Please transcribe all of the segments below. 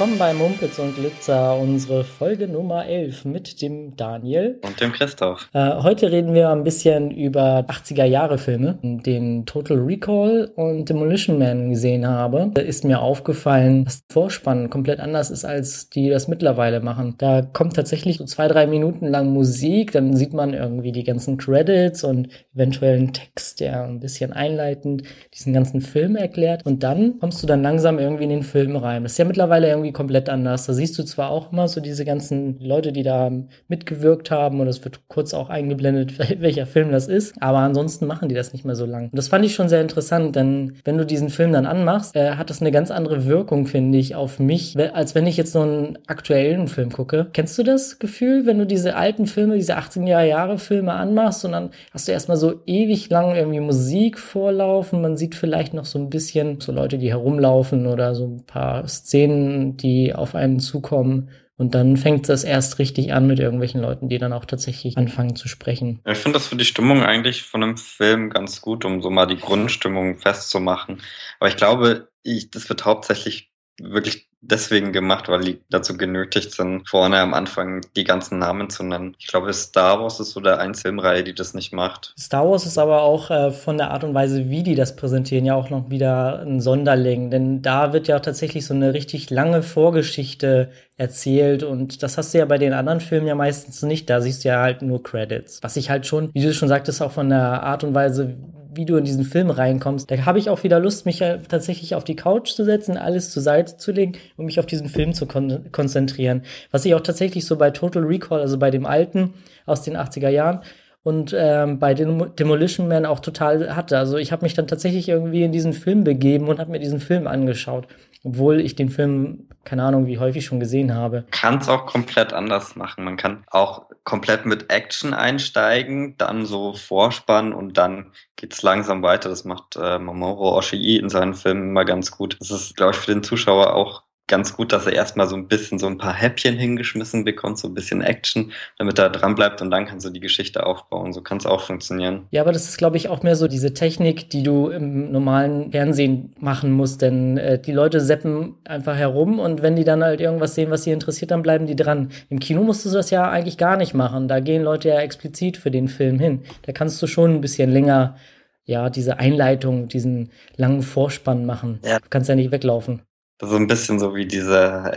willkommen bei Mumpitz und Glitzer, unsere Folge Nummer 11 mit dem Daniel. Und dem Christoph. Heute reden wir ein bisschen über 80er-Jahre-Filme, den Total Recall und Demolition Man gesehen habe. Da ist mir aufgefallen, dass der Vorspann komplett anders ist, als die das mittlerweile machen. Da kommt tatsächlich so 2-3 Minuten lang Musik, dann sieht man irgendwie die ganzen Credits und eventuell einen Text, der ein bisschen einleitend diesen ganzen Film erklärt. Und dann kommst du dann langsam irgendwie in den Film rein. Das ist ja mittlerweile irgendwie komplett anders. Da siehst du zwar auch immer so diese ganzen Leute, die da mitgewirkt haben, und es wird kurz auch eingeblendet, welcher Film das ist, aber ansonsten machen die das nicht mehr so lang. Und das fand ich schon sehr interessant, denn wenn du diesen Film dann anmachst, hat das eine ganz andere Wirkung, finde ich, auf mich, als wenn ich jetzt so einen aktuellen Film gucke. Kennst du das Gefühl, wenn du diese alten Filme, diese 18er-Jahre-Filme anmachst und dann hast du erstmal so ewig lang irgendwie Musik vorlaufen, man sieht vielleicht noch so ein bisschen so Leute, die herumlaufen oder so ein paar Szenen, die auf einen zukommen. Und dann fängt das erst richtig an mit irgendwelchen Leuten, die dann auch tatsächlich anfangen zu sprechen. Ja, ich finde das für die Stimmung eigentlich von einem Film ganz gut, um so mal die Grundstimmung festzumachen. Aber ich glaube, das wird hauptsächlich wirklich deswegen gemacht, weil die dazu genötigt sind, vorne am Anfang die ganzen Namen zu nennen. Ich glaube, Star Wars ist so der einzige Filmreihe, die das nicht macht. Star Wars ist aber auch von der Art und Weise, wie die das präsentieren, ja auch noch wieder ein Sonderling. Denn da wird ja auch tatsächlich so eine richtig lange Vorgeschichte erzählt. Und das hast du ja bei den anderen Filmen ja meistens nicht. Da siehst du ja halt nur Credits. Was ich halt schon, wie du schon sagtest, auch von der Art und Weise, wie du in diesen Film reinkommst, da habe ich auch wieder Lust, mich ja tatsächlich auf die Couch zu setzen, alles zur Seite zu legen und mich auf diesen Film zu konzentrieren. Was ich auch tatsächlich so bei Total Recall, also bei dem alten aus den 80er Jahren, und bei Demolition Man auch total hatte. Also ich habe mich dann tatsächlich irgendwie in diesen Film begeben und habe mir diesen Film angeschaut, obwohl ich den Film, keine Ahnung, wie häufig schon gesehen habe. Kann es auch komplett anders machen. Man kann auch komplett mit Action einsteigen, dann so Vorspann und dann geht's langsam weiter. Das macht Mamoru Oshii in seinen Filmen immer ganz gut. Das ist, glaube ich, für den Zuschauer auch ganz gut, dass er erstmal so ein bisschen so ein paar Häppchen hingeschmissen bekommt, so ein bisschen Action, damit er dran bleibt und dann kannst du die Geschichte aufbauen. So kann es auch funktionieren. Ja, aber das ist, glaube ich, auch mehr so diese Technik, die du im normalen Fernsehen machen musst, denn die Leute zappen einfach herum und wenn die dann halt irgendwas sehen, was sie interessiert, dann bleiben die dran. Im Kino musst du das ja eigentlich gar nicht machen. Da gehen Leute ja explizit für den Film hin. Da kannst du schon ein bisschen länger, ja, diese Einleitung, diesen langen Vorspann machen. Ja. Du kannst ja nicht weglaufen. Das ist so ein bisschen so wie diese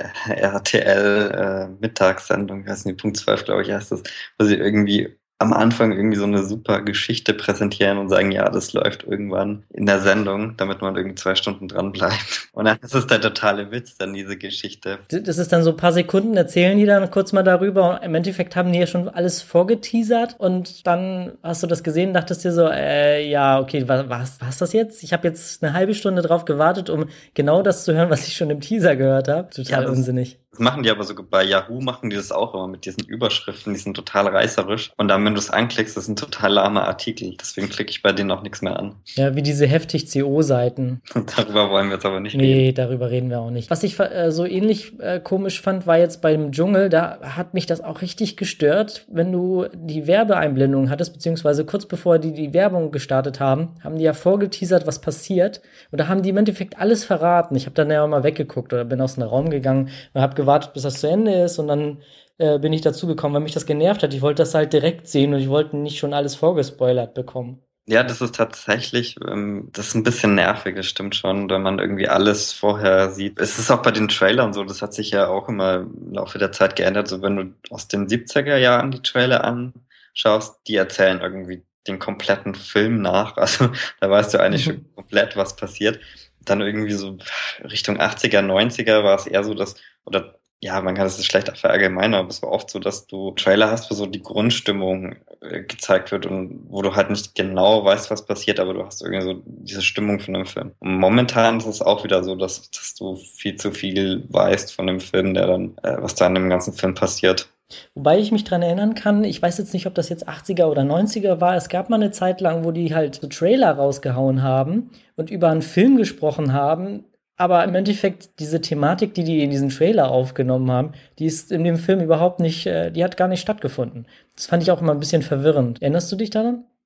RTL-Mittagssendung, ich weiß nicht, Punkt 12, glaube ich, heißt das, wo sie irgendwie am Anfang irgendwie so eine super Geschichte präsentieren und sagen, ja, das läuft irgendwann in der Sendung, damit man irgendwie 2 Stunden dran bleibt. Und dann ist es der totale Witz, dann diese Geschichte. Das ist dann so ein paar Sekunden, erzählen die dann kurz mal darüber. Und im Endeffekt haben die ja schon alles vorgeteasert. Und dann hast du das gesehen, dachtest dir so, ja, okay, was das jetzt? Ich habe jetzt eine halbe Stunde drauf gewartet, um genau das zu hören, was ich schon im Teaser gehört habe. Total Ja, unsinnig. Das machen die aber sogar bei Yahoo, machen die das auch immer mit diesen Überschriften, die sind total reißerisch. Und dann, wenn du es anklickst, das sind total lahme Artikel. Deswegen klicke ich bei denen auch nichts mehr an. Ja, wie diese heftig CO-Seiten. Und darüber wollen wir jetzt aber nicht reden. Nee, darüber reden wir auch nicht. Was ich so ähnlich komisch fand, war jetzt beim Dschungel, da hat mich das auch richtig gestört, wenn du die Werbeeinblendung hattest, beziehungsweise kurz bevor die Werbung gestartet haben die ja vorgeteasert, was passiert. Und da haben die im Endeffekt alles verraten. Ich habe dann ja mal weggeguckt oder bin aus dem Raum gegangen und habe gewartet, bis das zu Ende ist und dann bin ich dazu gekommen, weil mich das genervt hat. Ich wollte das halt direkt sehen und ich wollte nicht schon alles vorgespoilert bekommen. Ja, das ist tatsächlich, das ist ein bisschen nervig, das stimmt schon, wenn man irgendwie alles vorher sieht. Es ist auch bei den Trailern so, das hat sich ja auch immer im Laufe der Zeit geändert. So, wenn du aus den 70er Jahren die Trailer anschaust, die erzählen irgendwie den kompletten Film nach. Also da weißt du eigentlich schon komplett, was passiert. Dann irgendwie so Richtung 80er, 90er war es eher so, dass, oder ja, man kann das schlecht verallgemeinern, aber es war oft so, dass du Trailer hast, wo so die Grundstimmung gezeigt wird und wo du halt nicht genau weißt, was passiert, aber du hast irgendwie so diese Stimmung von dem Film. Und momentan ist es auch wieder so, dass du viel zu viel weißt von dem Film, der dann, was da in dem ganzen Film passiert. Wobei ich mich dran erinnern kann, ich weiß jetzt nicht, ob das jetzt 80er oder 90er war, es gab mal eine Zeit lang, wo die halt so Trailer rausgehauen haben und über einen Film gesprochen haben, aber im Endeffekt diese Thematik, die in diesen Trailer aufgenommen haben, die ist in dem Film überhaupt nicht, die hat gar nicht stattgefunden. Das fand ich auch immer ein bisschen verwirrend. Erinnerst du dich daran?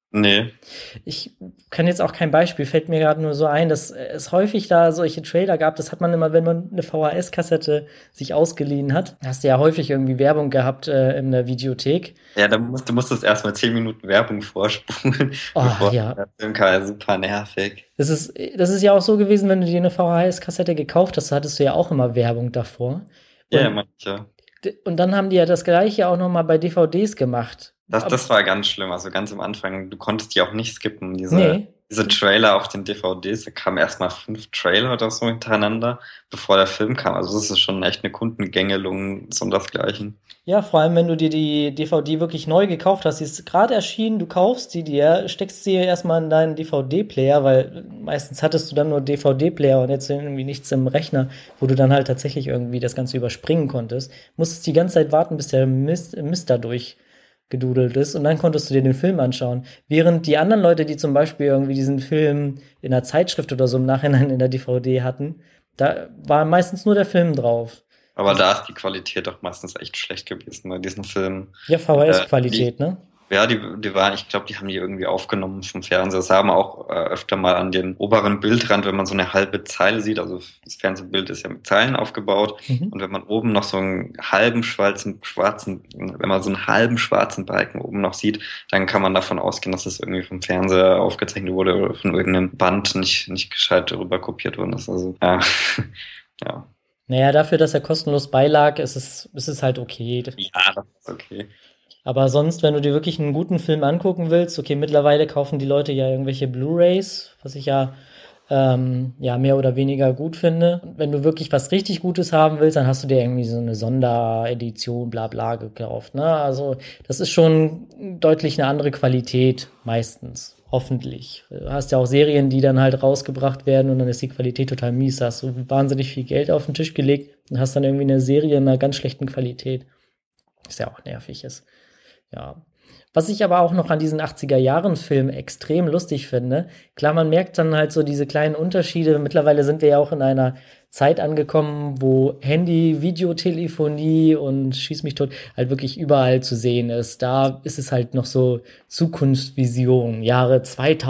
Nee. Ich kann jetzt auch kein Beispiel, fällt mir gerade nur so ein, dass es häufig da solche Trailer gab. Das hat man immer, wenn man eine VHS-Kassette sich ausgeliehen hat. Hast du ja häufig irgendwie Werbung gehabt in der Videothek. Ja, du musstest erstmal 10 Minuten Werbung vorspulen, Oh bevor ja, der Film kam. Super nervig. das ist ja auch so gewesen, wenn du dir eine VHS-Kassette gekauft hast, hattest du ja auch immer Werbung davor. Ja, ja, Und, manche. und dann haben die ja das Gleiche auch noch mal bei DVDs gemacht. Das war ganz schlimm. Also ganz am Anfang, du konntest die auch nicht skippen. Nee. Diese Trailer auf den DVDs, da kamen erstmal 5 Trailer oder so hintereinander, bevor der Film kam. Also das ist schon echt eine Kundengängelung, so und das Gleichen. Ja, vor allem, wenn du dir die DVD wirklich neu gekauft hast, sie ist gerade erschienen, du kaufst sie dir, steckst sie erstmal in deinen DVD-Player, weil meistens hattest du dann nur DVD-Player und jetzt irgendwie nichts im Rechner, wo du dann halt tatsächlich irgendwie das Ganze überspringen konntest. Musstest die ganze Zeit warten, bis der Mist da durchgedudelt ist und dann konntest du dir den Film anschauen. Während die anderen Leute, die zum Beispiel irgendwie diesen Film in einer Zeitschrift oder so im Nachhinein in der DVD hatten, da war meistens nur der Film drauf. Aber da ist die Qualität doch meistens echt schlecht gewesen bei diesen Filmen. Ja, Die, VHS-Qualität, ne? ja, die waren, ich glaube, die haben die irgendwie aufgenommen vom Fernseher. Das sah man auch öfter mal an den oberen Bildrand, wenn man so eine halbe Zeile sieht. Also das Fernsehbild ist ja mit Zeilen aufgebaut. Mhm. Und wenn man oben noch so einen halben wenn man so einen halben schwarzen Balken oben noch sieht, dann kann man davon ausgehen, dass es irgendwie vom Fernseher aufgezeichnet wurde oder von irgendeinem Band nicht gescheit rüber kopiert worden ist. Also, ja. Ja. Naja, dafür, dass er kostenlos beilag, ist es halt okay. Ja, das ist okay. Aber sonst, wenn du dir wirklich einen guten Film angucken willst, okay, mittlerweile kaufen die Leute ja irgendwelche Blu-rays, was ich ja mehr oder weniger gut finde. Und wenn du wirklich was richtig Gutes haben willst, dann hast du dir irgendwie so eine Sonderedition, bla bla gekauft. Ne? Also das ist schon deutlich eine andere Qualität meistens. Hoffentlich. Du hast ja auch Serien, die dann halt rausgebracht werden und dann ist die Qualität total mies. Da hast du wahnsinnig viel Geld auf den Tisch gelegt und hast dann irgendwie eine Serie in einer ganz schlechten Qualität. Was ja auch nervig ist. Ja. Was ich aber auch noch an diesen 80er-Jahren-Filmen extrem lustig finde, klar, man merkt dann halt so diese kleinen Unterschiede. Mittlerweile sind wir ja auch in einer Zeit angekommen, wo Handy, Videotelefonie und Schieß mich tot halt wirklich überall zu sehen ist. Da ist es halt noch so Zukunftsvision. Jahre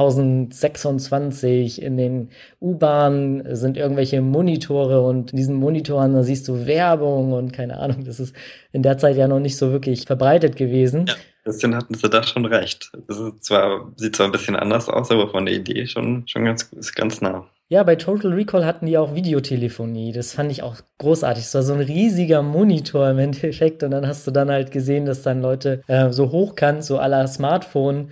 2026 in den U-Bahnen sind irgendwelche Monitore und in diesen Monitoren, da siehst du Werbung und keine Ahnung, das ist in der Zeit ja noch nicht so wirklich verbreitet gewesen. Ja. Bisschen hatten sie da schon recht. Sieht zwar ein bisschen anders aus, aber von der Idee schon ist ganz nah. Ja, bei Total Recall hatten die auch Videotelefonie. Das fand ich auch großartig. Es war so ein riesiger Monitor im Endeffekt. Und dann hast du dann halt gesehen, dass dann Leute so hochkant, so à la Smartphone,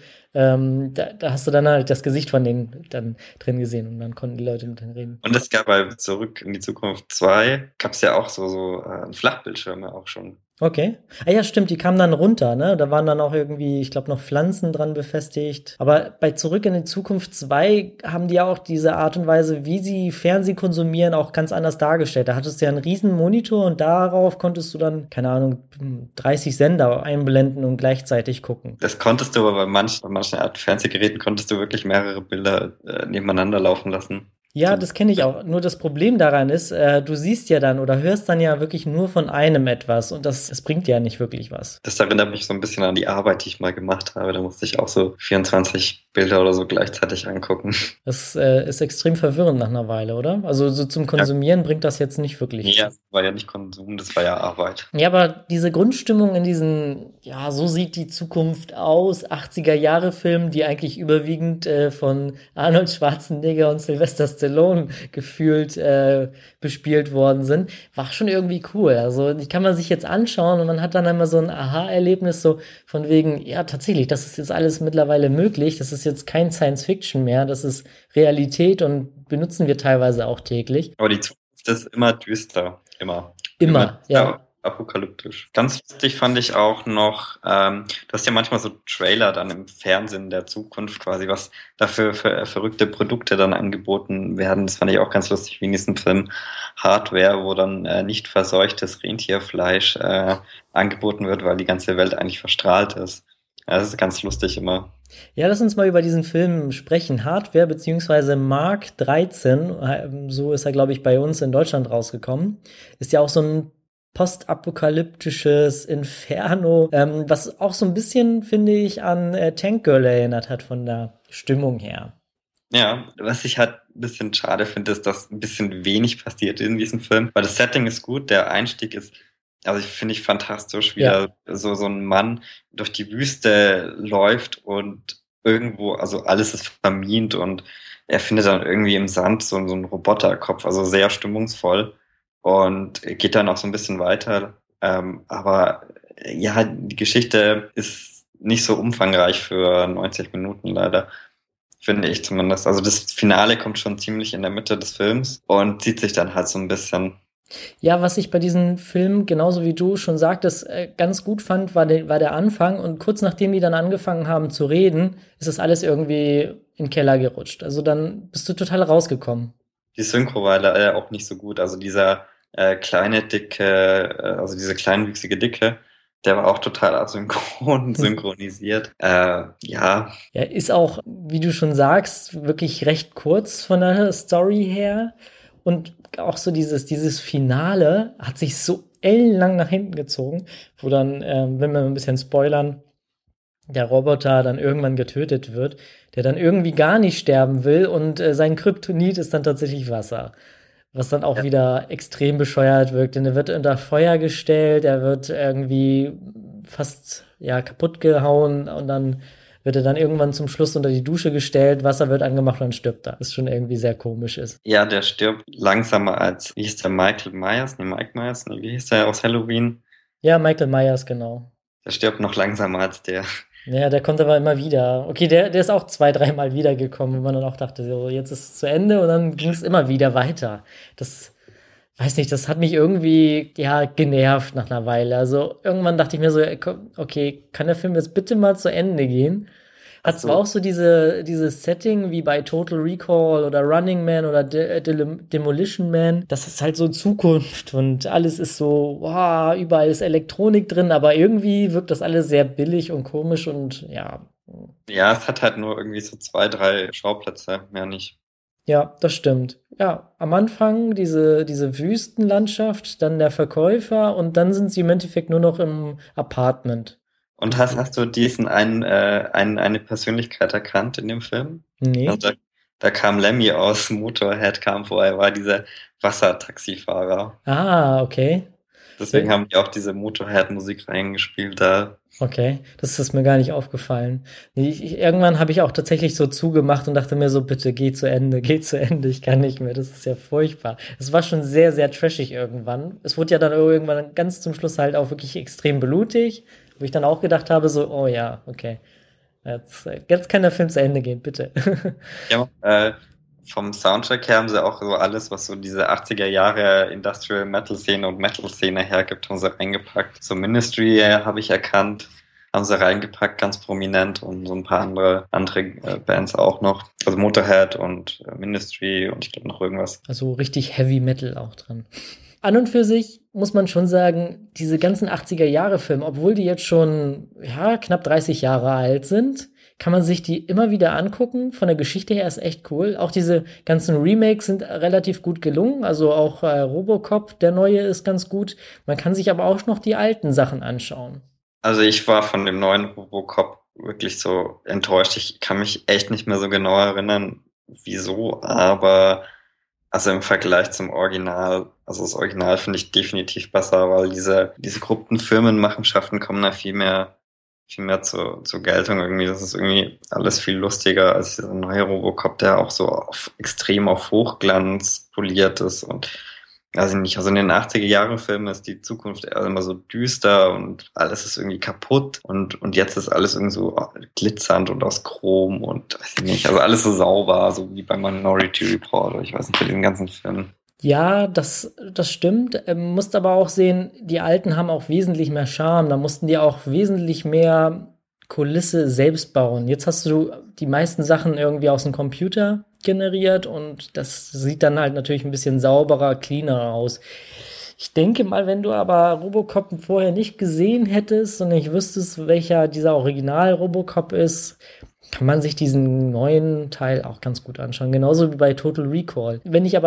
da hast du dann halt das Gesicht von denen dann drin gesehen. Und dann konnten die Leute mit denen reden. Und es gab bei Zurück in die Zukunft 2 gab es ja auch so Flachbildschirme auch schon. Okay. Ah ja, stimmt, die kamen dann runter, ne? Da waren dann auch irgendwie, ich glaube, noch Pflanzen dran befestigt. Aber bei Zurück in die Zukunft 2 haben die auch diese Art und Weise, wie sie Fernsehen konsumieren, auch ganz anders dargestellt. Da hattest du ja einen riesen Monitor und darauf konntest du dann, keine Ahnung, 30 Sender einblenden und gleichzeitig gucken. Das konntest du aber bei manchen Art Fernsehgeräten konntest du wirklich mehrere Bilder nebeneinander laufen lassen. Ja, das kenne ich auch. Nur das Problem daran ist, du siehst ja dann oder hörst dann ja wirklich nur von einem etwas und das bringt ja nicht wirklich was. Das erinnert mich so ein bisschen an die Arbeit, die ich mal gemacht habe. Da musste ich auch so 24 Bilder oder so gleichzeitig angucken. Das ist extrem verwirrend nach einer Weile, oder? Also so zum Konsumieren bringt das jetzt nicht wirklich. Ja, das war ja nicht Konsum, das war ja Arbeit. Ja, aber diese Grundstimmung in diesen, ja, so sieht die Zukunft aus, 80er-Jahre-Filmen, die eigentlich überwiegend von Arnold Schwarzenegger und Sylvester Stallone gefühlt bespielt worden sind, war schon irgendwie cool. Also die kann man sich jetzt anschauen und man hat dann einmal so ein Aha-Erlebnis, so von wegen, ja, tatsächlich, das ist jetzt alles mittlerweile möglich, das ist jetzt kein Science-Fiction mehr, das ist Realität und benutzen wir teilweise auch täglich. Aber die Zukunft ist immer düster, immer. Immer, ja. Apokalyptisch. Ganz lustig fand ich auch noch, du hast ja manchmal so Trailer dann im Fernsehen der Zukunft quasi, was dafür für verrückte Produkte dann angeboten werden. Das fand ich auch ganz lustig, wie in diesem Film Hardware, wo dann nicht verseuchtes Rentierfleisch angeboten wird, weil die ganze Welt eigentlich verstrahlt ist. Ja, das ist ganz lustig immer. Ja, lass uns mal über diesen Film sprechen. Hardware beziehungsweise Mark 13, so ist er, glaube ich, bei uns in Deutschland rausgekommen. Ist ja auch so ein postapokalyptisches Inferno, was auch so ein bisschen, finde ich, an Tank Girl erinnert hat von der Stimmung her. Ja, was ich halt ein bisschen schade finde, ist, dass ein bisschen wenig passiert in diesem Film, weil das Setting ist gut, der Einstieg ist, also ich fantastisch, wie Ja. da so ein Mann durch die Wüste läuft und irgendwo, also alles ist vermint und er findet dann irgendwie im Sand so einen Roboterkopf, also sehr stimmungsvoll und geht dann auch so ein bisschen weiter. Aber ja, die Geschichte ist nicht so umfangreich für 90 Minuten leider. Finde ich zumindest. Also das Finale kommt schon ziemlich in der Mitte des Films und zieht sich dann halt so ein bisschen. Ja, was ich bei diesem Film, genauso wie du schon sagtest, ganz gut fand, war der Anfang. Und kurz nachdem die dann angefangen haben zu reden, ist das alles irgendwie in den Keller gerutscht. Also dann bist du total rausgekommen. Die Synchro war leider auch nicht so gut. Also dieser kleine, dicke, also diese kleinwüchsige Dicke, der war auch total asynchron synchronisiert. Ja, Ja, ist auch, wie du schon sagst, wirklich recht kurz von der Story her. Und auch so dieses Finale hat sich so ellenlang nach hinten gezogen, wo dann, wenn wir ein bisschen spoilern, der Roboter dann irgendwann getötet wird, der dann irgendwie gar nicht sterben will und sein Kryptonit ist dann tatsächlich Wasser. Was dann auch ja, wieder extrem bescheuert wirkt, denn er wird unter Feuer gestellt, er wird irgendwie fast ja kaputt gehauen und dann wird er dann irgendwann zum Schluss unter die Dusche gestellt, Wasser wird angemacht und dann stirbt er. Was schon irgendwie sehr komisch ist. ja, der stirbt langsamer als, wie hieß der, Michael Myers? Nee, Mike Myers? Nee, wie hieß der aus Halloween? Ja, Michael Myers, genau. Der stirbt noch langsamer als der. Ja, der kommt aber immer wieder. Okay, der ist auch 2, dreimal wiedergekommen, wo man dann auch dachte, so, jetzt ist es zu Ende und dann ging es immer wieder weiter. Das, weiß nicht, das hat mich irgendwie, ja, genervt nach einer Weile. Also irgendwann dachte ich mir so, okay, kann der Film jetzt bitte mal zu Ende gehen? Hat Hast zwar du, auch so dieses Setting wie bei Total Recall oder Running Man oder Demolition Man. Das ist halt so Zukunft und alles ist so, wow, überall ist Elektronik drin, aber irgendwie wirkt das alles sehr billig und komisch und ja. ja, es hat halt nur irgendwie so 2, 3 Schauplätze, mehr nicht. Ja, das stimmt. Ja, am Anfang diese Wüstenlandschaft, dann der Verkäufer und dann sind sie im Endeffekt nur noch im Apartment. Und hast du diesen eine Persönlichkeit erkannt in dem Film? Also Nee. da kam Lemmy aus Motorhead, kam vor, er war dieser Wassertaxifahrer. Ah, okay. Deswegen haben die auch diese Motorhead-Musik reingespielt da. Okay, das ist mir gar nicht aufgefallen. Nee, irgendwann habe ich auch tatsächlich so zugemacht und dachte mir so, bitte geh zu Ende, ich kann nicht mehr, das ist ja furchtbar. Es war schon sehr, sehr trashig irgendwann. Es wurde ja dann irgendwann ganz zum Schluss halt auch wirklich extrem blutig, wo ich dann auch gedacht habe, so, oh ja, okay, jetzt kann der Film zu Ende gehen, bitte. Ja, vom Soundtrack her haben sie auch so alles, was so diese 80er Jahre Industrial Metal Szene und Metal Szene hergibt, haben sie reingepackt. So Ministry habe ich erkannt, haben sie reingepackt, ganz prominent und so ein paar andere Bands auch noch. Also Motorhead und Ministry und ich glaube noch irgendwas. Also richtig Heavy Metal auch dran. An und für sich muss man schon sagen, diese ganzen 80er-Jahre-Filme, obwohl die jetzt schon ja, knapp 30 Jahre alt sind, kann man sich die immer wieder angucken. Von der Geschichte her ist echt cool. Auch diese ganzen Remakes sind relativ gut gelungen. Also auch Robocop, der neue, ist ganz gut. Man kann sich aber auch noch die alten Sachen anschauen. Also ich war von dem neuen Robocop wirklich so enttäuscht. Ich kann mich echt nicht mehr so genau erinnern, wieso, aber also im Vergleich zum Original, also das Original finde ich definitiv besser, weil diese korrupten Firmenmachenschaften kommen da viel mehr zur Geltung irgendwie. Das ist irgendwie alles viel lustiger als dieser neue Robocop, der auch so extrem auf Hochglanz poliert ist und also nicht, also in den 80er-Jahre-Filmen ist die Zukunft eher immer so düster und alles ist irgendwie kaputt und jetzt ist alles irgendwie so glitzernd und aus Chrom und weiß ich nicht, also alles so sauber, so wie bei Minority Report oder ich weiß nicht, bei diesen ganzen Filmen. Ja, das stimmt. Musst aber auch sehen, die Alten haben auch wesentlich mehr Charme. Da mussten die auch wesentlich mehr Kulisse selbst bauen. Jetzt hast du die meisten Sachen irgendwie aus dem Computer generiert und das sieht dann halt natürlich ein bisschen sauberer, cleaner aus. Ich denke mal, wenn du aber Robocop vorher nicht gesehen hättest und nicht wüsstest, welcher dieser Original Robocop ist, kann man sich diesen neuen Teil auch ganz gut anschauen. Genauso wie bei Total Recall. Wenn ich aber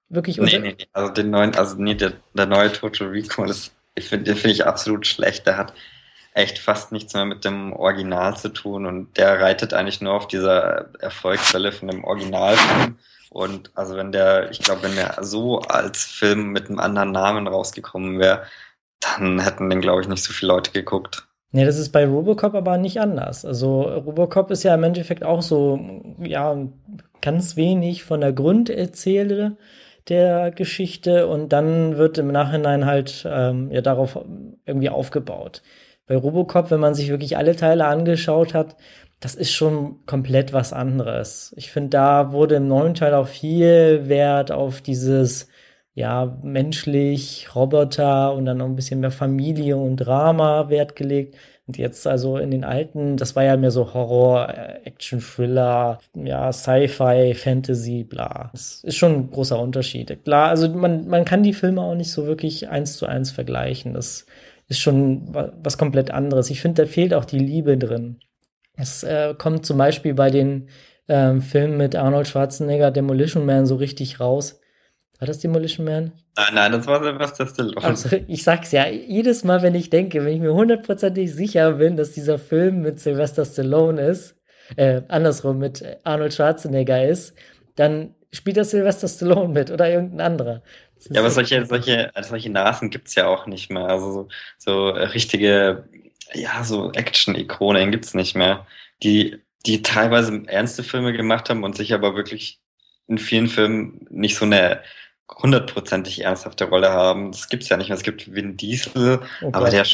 Wirklich Nee, unter. nee, nee. Also den neuen, also nee, der neue Total Recall ist, den finde ich absolut schlecht. Der hat echt fast nichts mehr mit dem Original zu tun und der reitet eigentlich nur auf dieser Erfolgswelle von dem Originalfilm. Und also ich glaube, wenn der so als Film mit einem anderen Namen rausgekommen wäre, dann hätten den, glaube ich, nicht so viele Leute geguckt. Nee, das ist bei Robocop aber nicht anders. Also Robocop ist ja im Endeffekt auch so, ja, ganz wenig von der Grunderzähle der Geschichte und dann wird im Nachhinein halt ja darauf irgendwie aufgebaut. Bei Robocop, wenn man sich wirklich alle Teile angeschaut hat, das ist schon komplett was anderes. Ich finde, da wurde im neuen Teil auch viel Wert auf dieses, ja, menschlich, Roboter und dann auch ein bisschen mehr Familie und Drama Wert gelegt. Und jetzt also in den alten, das war ja mehr so Horror, Action, Thriller, ja, Sci-Fi, Fantasy, bla. Das ist schon ein großer Unterschied. Klar, also man kann die Filme auch nicht so wirklich eins zu eins vergleichen. Das ist schon was komplett anderes. Ich finde, da fehlt auch die Liebe drin. Es kommt zum Beispiel bei den Filmen mit Arnold Schwarzenegger, Demolition Man, so richtig raus. War das Demolition Man? Nein, nein, das war Sylvester Stallone. Also, ich sag's ja, jedes Mal, wenn ich denke, wenn ich mir hundertprozentig sicher bin, dass dieser Film mit Sylvester Stallone ist, andersrum mit Arnold Schwarzenegger ist, dann spielt das Sylvester Stallone mit oder irgendein anderer. Das Ja, ist aber echt. solche Nasen gibt's ja auch nicht mehr. Also so richtige, ja, so Action-Ikonen gibt's nicht mehr. Die teilweise ernste Filme gemacht haben und sich aber wirklich in vielen Filmen nicht so eine hundertprozentig ernsthafte Rolle haben. Das gibt's ja nicht mehr. Es gibt Vin Diesel, Oh aber Gott.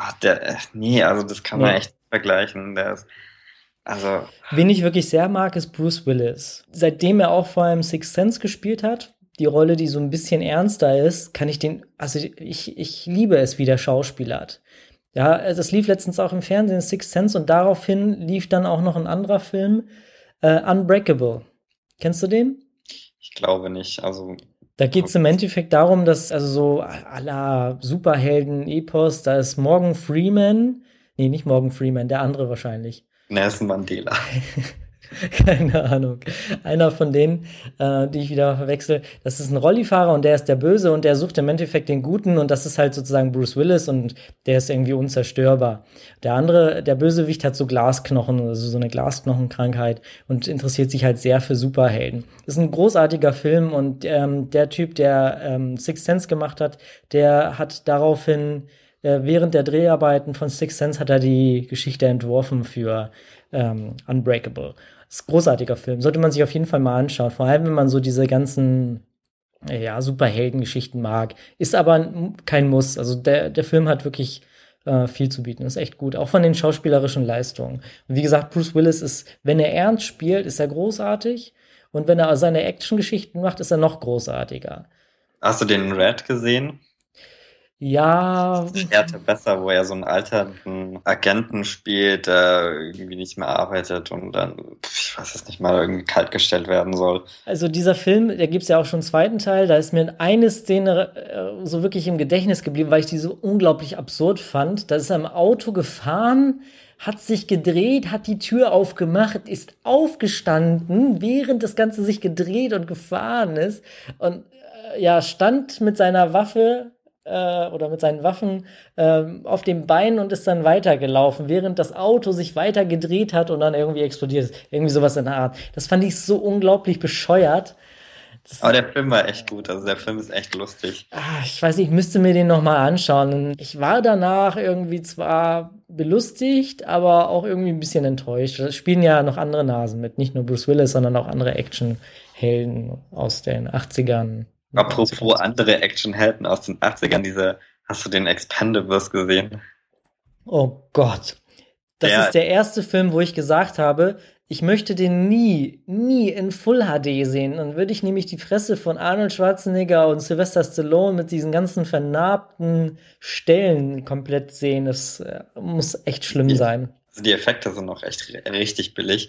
nee, also das kann man Nee. echt nicht vergleichen. Also, Wen ich wirklich sehr mag, ist Bruce Willis. Seitdem er auch vor allem Sixth Sense gespielt hat, die Rolle, die so ein bisschen ernster ist, kann ich den, also ich liebe es, wie der Schauspieler hat. Ja, das lief letztens auch im Fernsehen, Sixth Sense, und daraufhin lief dann auch noch ein anderer Film, Unbreakable. Kennst du den? ich glaube nicht. Also, Da geht es im Endeffekt darum, dass, also so à la Superhelden-Epos, da ist Morgan Freeman, nee, nicht Morgan Freeman, der andere wahrscheinlich. Nelson Mandela. Keine Ahnung. Einer von denen, die ich wieder verwechsel, das ist ein Rollifahrer und der ist der Böse und der sucht im Endeffekt den Guten und das ist halt sozusagen Bruce Willis und der ist irgendwie unzerstörbar. Der andere, der Bösewicht hat so Glasknochen, also so eine Glasknochenkrankheit und interessiert sich halt sehr für Superhelden. Ist ein großartiger Film und der Typ, der Sixth Sense gemacht hat, der hat daraufhin während der Dreharbeiten von Sixth Sense hat er die Geschichte entworfen für Unbreakable. Das ist ein großartiger Film. Sollte man sich auf jeden Fall mal anschauen. Vor allem, wenn man so diese ganzen ja, Superheldengeschichten mag. Ist aber kein Muss. Also der Film hat wirklich viel zu bieten. Ist echt gut. Auch von den schauspielerischen Leistungen. Und wie gesagt, Bruce Willis ist, wenn er ernst spielt, ist er großartig. Und wenn er seine Actiongeschichten macht, ist er noch großartiger. Hast du den Red gesehen? Ja, Härte besser, wo er so einen alternden Agenten spielt, der irgendwie nicht mehr arbeitet und dann, ich weiß es nicht mal, irgendwie kaltgestellt werden soll. also dieser Film, da gibt es ja auch schon einen zweiten Teil, da ist mir eine Szene so wirklich im Gedächtnis geblieben, weil ich die so unglaublich absurd fand. Da ist er im Auto gefahren, hat sich gedreht, hat die Tür aufgemacht, ist aufgestanden, während das Ganze sich gedreht und gefahren ist und ja, stand mit seiner Waffe oder mit seinen Waffen auf dem Bein und ist dann weitergelaufen, während das Auto sich weiter gedreht hat und dann irgendwie explodiert ist. Irgendwie sowas in der Art. Das fand ich so unglaublich bescheuert. Aber Das, der Film war echt gut, also der Film ist echt lustig. ich weiß nicht, ich müsste mir den noch mal anschauen. Ich war danach irgendwie zwar belustigt, aber auch irgendwie ein bisschen enttäuscht. Da spielen ja noch andere Nasen mit, nicht nur Bruce Willis, sondern auch andere Actionhelden aus den 80ern. Apropos andere Actionhelden aus den 80ern, hast du den Expendables gesehen? Oh Gott. Das Der, ist der erste Film, wo ich gesagt habe, ich möchte den nie in Full HD sehen. Dann würde ich nämlich die Fresse von Arnold Schwarzenegger und Sylvester Stallone mit diesen ganzen vernarbten Stellen komplett sehen. Das muss echt schlimm sein. also die Effekte sind noch echt richtig billig.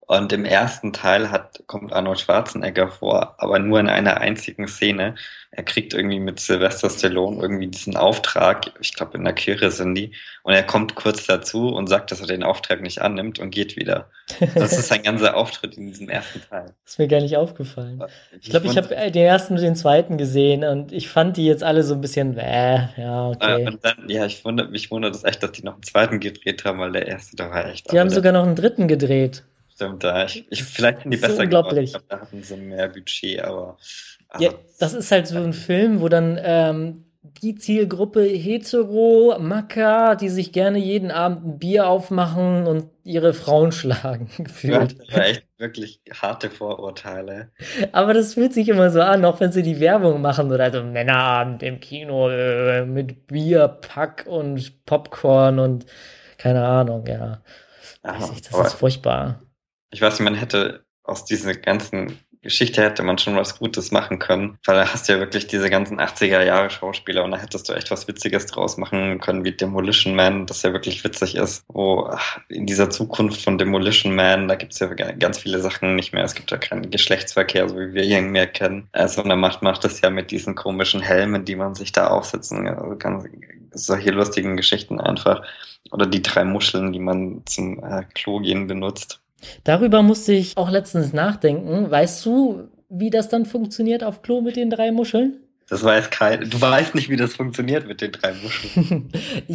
Und im ersten Teil kommt Arnold Schwarzenegger vor, aber nur in einer einzigen Szene. Er kriegt irgendwie mit Sylvester Stallone irgendwie diesen Auftrag, ich glaube in der Kirche sind die, und er kommt kurz dazu und sagt, dass er den Auftrag nicht annimmt und geht wieder. Das ist sein ganzer Auftritt in diesem ersten Teil. Ist mir gar nicht aufgefallen. Ich glaube, ich fand- habe den ersten und den zweiten gesehen und ich fand die jetzt alle so ein bisschen, ja, okay. Und dann, ja, mich wundert es echt, dass die noch einen zweiten gedreht haben, weil der erste, da war echt, Die haben sogar noch einen dritten gedreht. stimmt, vielleicht sind die So besser unglaublich. geworden. Ich glaube, da hatten sie mehr Budget, aber Ja, also, das ist halt so ein Film, wo dann die Zielgruppe hetero, Macker, die sich gerne jeden Abend ein Bier aufmachen und ihre Frauen schlagen, du hast gefühlt. aber echt wirklich harte Vorurteile. Aber das fühlt sich immer so an, auch wenn sie die Werbung machen oder so Männerabend im Kino mit Bier, Pack und Popcorn und keine Ahnung, ja. Weiß Ja, ich, das ist aber furchtbar. ich weiß nicht, man hätte aus dieser ganzen Geschichte hätte man schon was Gutes machen können, weil da hast du ja wirklich diese ganzen 80er Jahre Schauspieler und da hättest du echt was Witziges draus machen können, wie Demolition Man, das ja wirklich witzig ist, wo in dieser Zukunft von Demolition Man, da gibt's ja ganz viele Sachen nicht mehr, es gibt ja keinen Geschlechtsverkehr, so wie wir ihn mehr kennen, sondern macht das ja mit diesen komischen Helmen, die man sich da aufsetzen, also ganz, solche lustigen Geschichten einfach, oder die 3 Muscheln, die man zum Klo gehen benutzt. Darüber musste ich auch letztens nachdenken. Weißt du, wie das dann funktioniert auf Klo mit den 3 Muscheln? Das weiß kein. Du weißt nicht, wie das funktioniert mit den 3 Muscheln.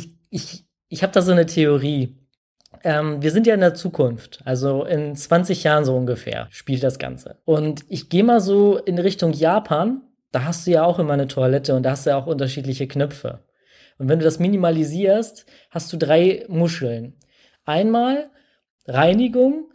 Ich habe da so eine Theorie. Wir sind ja in der Zukunft, also in 20 Jahren so ungefähr spielt das Ganze. Und ich gehe mal so in Richtung Japan. Da hast du ja auch immer eine Toilette und da hast du ja auch unterschiedliche Knöpfe. Und wenn du das minimalisierst, hast du 3 Muscheln. Einmal Reinigung,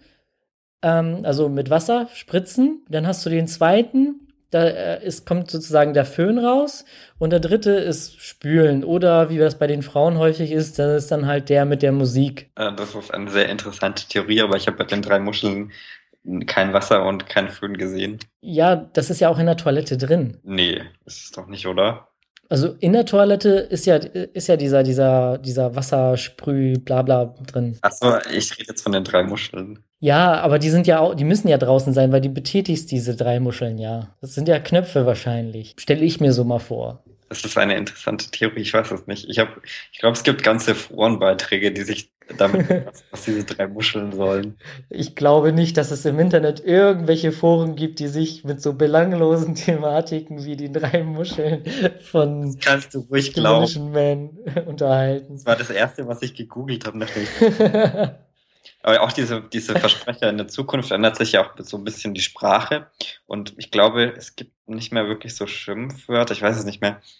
also mit Wasser spritzen. Dann hast du den zweiten, da kommt sozusagen der Föhn raus. Und der dritte ist Spülen. Oder wie das bei den Frauen häufig ist, das ist dann halt der mit der Musik. Das ist eine sehr interessante Theorie, aber ich habe bei den 3 Muscheln kein Wasser und kein Föhn gesehen. Ja, das ist ja auch in der Toilette drin. Nee, ist es doch nicht, oder? Also in der Toilette ist ja dieser Wassersprüh, bla bla drin. Achso, ich rede jetzt von den 3 Muscheln. Ja, aber die sind ja auch, die müssen ja draußen sein, weil die betätigst diese 3 Muscheln, ja. Das sind ja Knöpfe wahrscheinlich. Stelle ich mir so mal vor. Das ist eine interessante Theorie, ich weiß es nicht. Ich glaube, es gibt ganze Forenbeiträge, die sich damit befassen, was diese 3 Muscheln sollen. Ich glaube nicht, dass es im Internet irgendwelche Foren gibt, die sich mit so belanglosen Thematiken wie die 3 Muscheln von Das kannst du ruhig glauben. Demolition Man unterhalten. Das war das Erste, was ich gegoogelt habe, nachdem aber auch diese Versprecher in der Zukunft ändert sich ja auch so ein bisschen die Sprache. Und ich glaube, es gibt nicht mehr wirklich so Schimpfwörter, ich weiß es nicht mehr.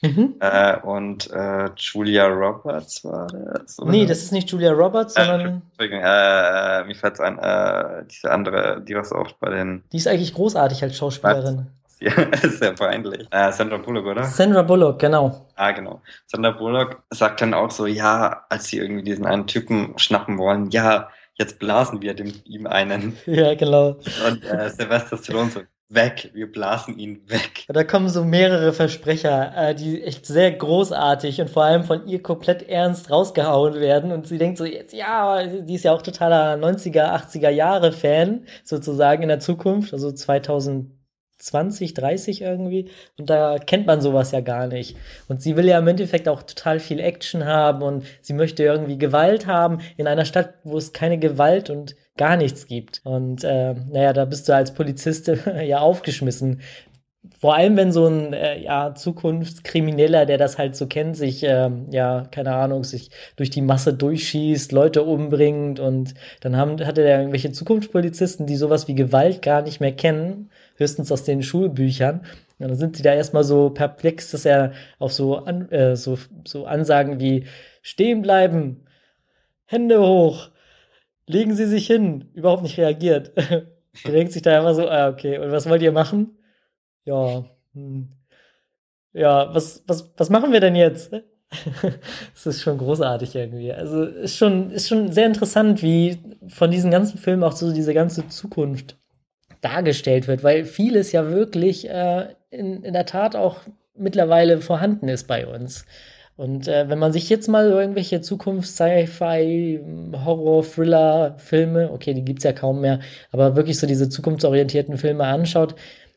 Julia Roberts war das? Oder? Nee, das ist nicht Julia Roberts, sondern Entschuldigung, mir fällt ein, diese andere, die was auch bei den... die ist eigentlich großartig als Schauspielerin. Ja, ist sehr peinlich. Sandra Bullock, oder? Sandra Bullock, genau. Ah, genau. Sandra Bullock sagt dann auch so, ja, als sie irgendwie diesen einen Typen schnappen wollen, ja, jetzt blasen wir ihm einen. Ja, genau. Und Sylvester Stallone so, weg, wir blasen ihn weg. Da kommen so mehrere Versprecher, die echt sehr großartig und vor allem von ihr komplett ernst rausgehauen werden. Und sie denkt so, jetzt, ja, die ist ja auch totaler 90er, 80er Jahre Fan, sozusagen in der Zukunft, also 2020, 30 irgendwie. Und da kennt man sowas ja gar nicht. Und sie will ja im Endeffekt auch total viel Action haben und sie möchte irgendwie Gewalt haben in einer Stadt, wo es keine Gewalt und gar nichts gibt. Und naja, da bist du als Polizist ja aufgeschmissen. Vor allem, wenn so ein Zukunftskrimineller, der das halt so kennt, sich, keine Ahnung, sich durch die Masse durchschießt, Leute umbringt und dann hat er irgendwelche Zukunftspolizisten, die sowas wie Gewalt gar nicht mehr kennen, höchstens aus den Schulbüchern. Und dann sind sie da erstmal so perplex, dass er auf so Ansagen wie stehen bleiben, Hände hoch, legen Sie sich hin, überhaupt nicht reagiert. Der denkt sich da einfach so, okay, und was wollt ihr machen? Ja, ja, was machen wir denn jetzt? Das ist schon großartig irgendwie. Also ist schon sehr interessant, wie von diesen ganzen Filmen auch so diese ganze Zukunft dargestellt wird, weil vieles ja wirklich in der Tat auch mittlerweile vorhanden ist bei uns. Und wenn man sich jetzt mal irgendwelche Zukunfts-Sci-Fi, Horror, Thriller, Filme, okay, die gibt's ja kaum mehr, aber wirklich so diese zukunftsorientierten Filme anschaut,